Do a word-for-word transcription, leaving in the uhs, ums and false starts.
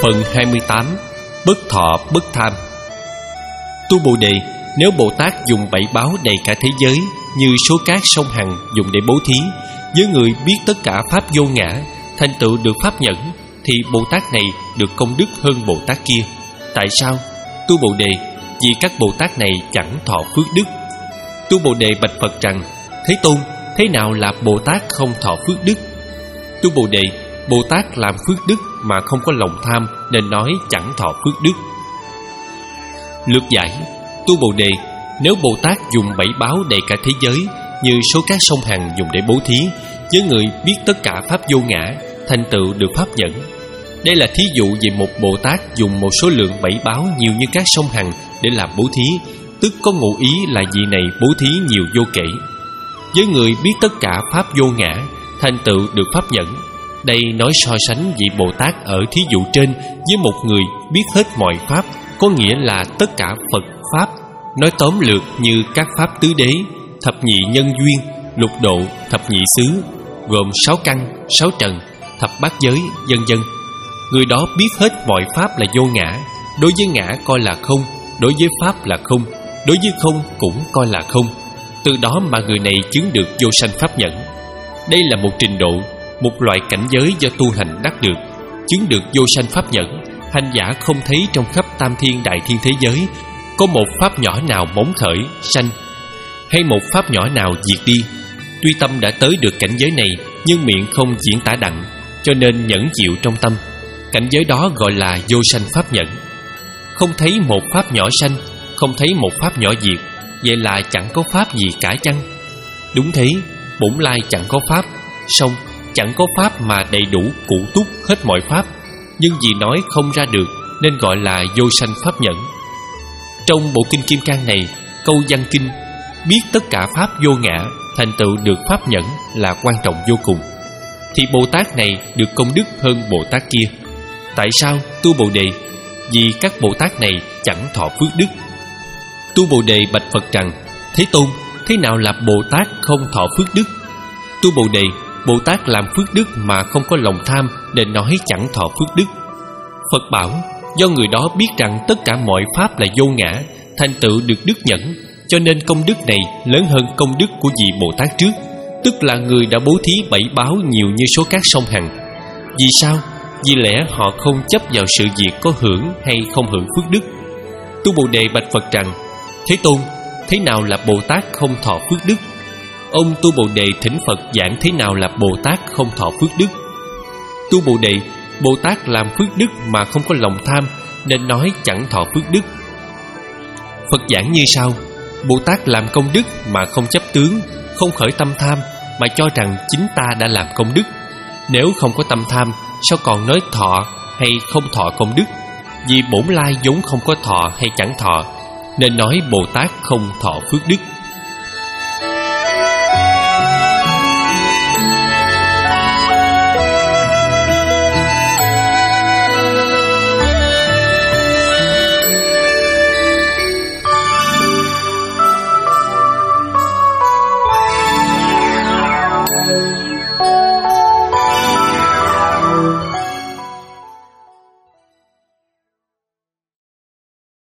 Phần hai mươi tám. Bất thọ bất tham. Tu Bồ Đề, nếu Bồ Tát dùng bảy báo đầy cả thế giới, như số cát sông Hằng dùng để bố thí, với người biết tất cả pháp vô ngã, thành tựu được pháp nhẫn, thì Bồ Tát này được công đức hơn Bồ Tát kia. Tại sao? Tu Bồ Đề, vì các Bồ Tát này chẳng thọ phước đức. Tu Bồ Đề bạch Phật rằng: Thế Tôn, thế nào là Bồ Tát không thọ phước đức? Tu Bồ Đề, Bồ Tát làm phước đức mà không có lòng tham, nên nói chẳng thọ phước đức. Lược giải: Tu Bồ Đề, nếu Bồ Tát dùng bảy báo đầy cả thế giới, như số cát sông Hằng dùng để bố thí, với người biết tất cả pháp vô ngã, thành tựu được pháp nhẫn. Đây là thí dụ về một Bồ Tát dùng một số lượng bảy báo nhiều như các sông Hằng để làm bố thí, tức có ngụ ý là vị này bố thí nhiều vô kể. Với người biết tất cả pháp vô ngã, thành tựu được pháp nhẫn. Đây nói so sánh vị Bồ Tát ở thí dụ trên với một người biết hết mọi pháp, có nghĩa là tất cả Phật pháp, nói tóm lược như các pháp tứ đế, thập nhị nhân duyên, lục độ, thập nhị xứ, gồm sáu căn, sáu trần, thập bát giới, vân vân. Người đó biết hết mọi pháp là vô ngã, đối với ngã coi là không, đối với pháp là không, đối với không cũng coi là không. Từ đó mà người này chứng được vô sanh pháp nhẫn. Đây là một trình độ, một loại cảnh giới do tu hành đắc được. Chứng được vô sanh pháp nhẫn, hành giả không thấy trong khắp tam thiên đại thiên thế giới có một pháp nhỏ nào móng khởi, sanh, hay một pháp nhỏ nào diệt đi. Tuy tâm đã tới được cảnh giới này, nhưng miệng không diễn tả đặng, cho nên nhẫn chịu trong tâm. Cảnh giới đó gọi là vô sanh pháp nhẫn. Không thấy một pháp nhỏ sanh, không thấy một pháp nhỏ diệt, vậy là chẳng có pháp gì cả chăng? Đúng thế, bổn lai chẳng có pháp, song chẳng có pháp mà đầy đủ cụ túc hết mọi pháp, nhưng vì nói không ra được nên gọi là vô sanh pháp nhẫn. Trong bộ kinh Kim Cang này, câu văn kinh biết tất cả pháp vô ngã, thành tựu được pháp nhẫn là quan trọng vô cùng, thì Bồ Tát này được công đức hơn Bồ Tát kia. Tại sao? Tu Bồ Đề, vì các Bồ Tát này chẳng thọ phước đức. Tu Bồ Đề bạch Phật rằng: Thế Tôn, thế nào là Bồ Tát không thọ phước đức? Tu Bồ Đề, Bồ Tát làm phước đức mà không có lòng tham, nên nói chẳng thọ phước đức. Phật bảo: do người đó biết rằng tất cả mọi pháp là vô ngã, thành tựu được đức nhẫn, cho nên công đức này lớn hơn công đức của vị Bồ Tát trước, tức là người đã bố thí bảy báo nhiều như số cát sông Hằng. Vì sao? Vì lẽ họ không chấp vào sự việc có hưởng hay không hưởng phước đức. Tu Bồ Đề bạch Phật rằng: Thế Tôn, thế nào là Bồ Tát không thọ phước đức? Ông Tu Bồ Đề thỉnh Phật giảng thế nào là Bồ Tát không thọ phước đức. Tu Bồ Đề, Bồ Tát làm phước đức mà không có lòng tham, nên nói chẳng thọ phước đức. Phật giảng như sau: Bồ Tát làm công đức mà không chấp tướng, không khởi tâm tham, mà cho rằng chính ta đã làm công đức. Nếu không có tâm tham, sao còn nói thọ hay không thọ công đức? Vì bổn lai vốn không có thọ hay chẳng thọ, nên nói Bồ Tát không thọ phước đức.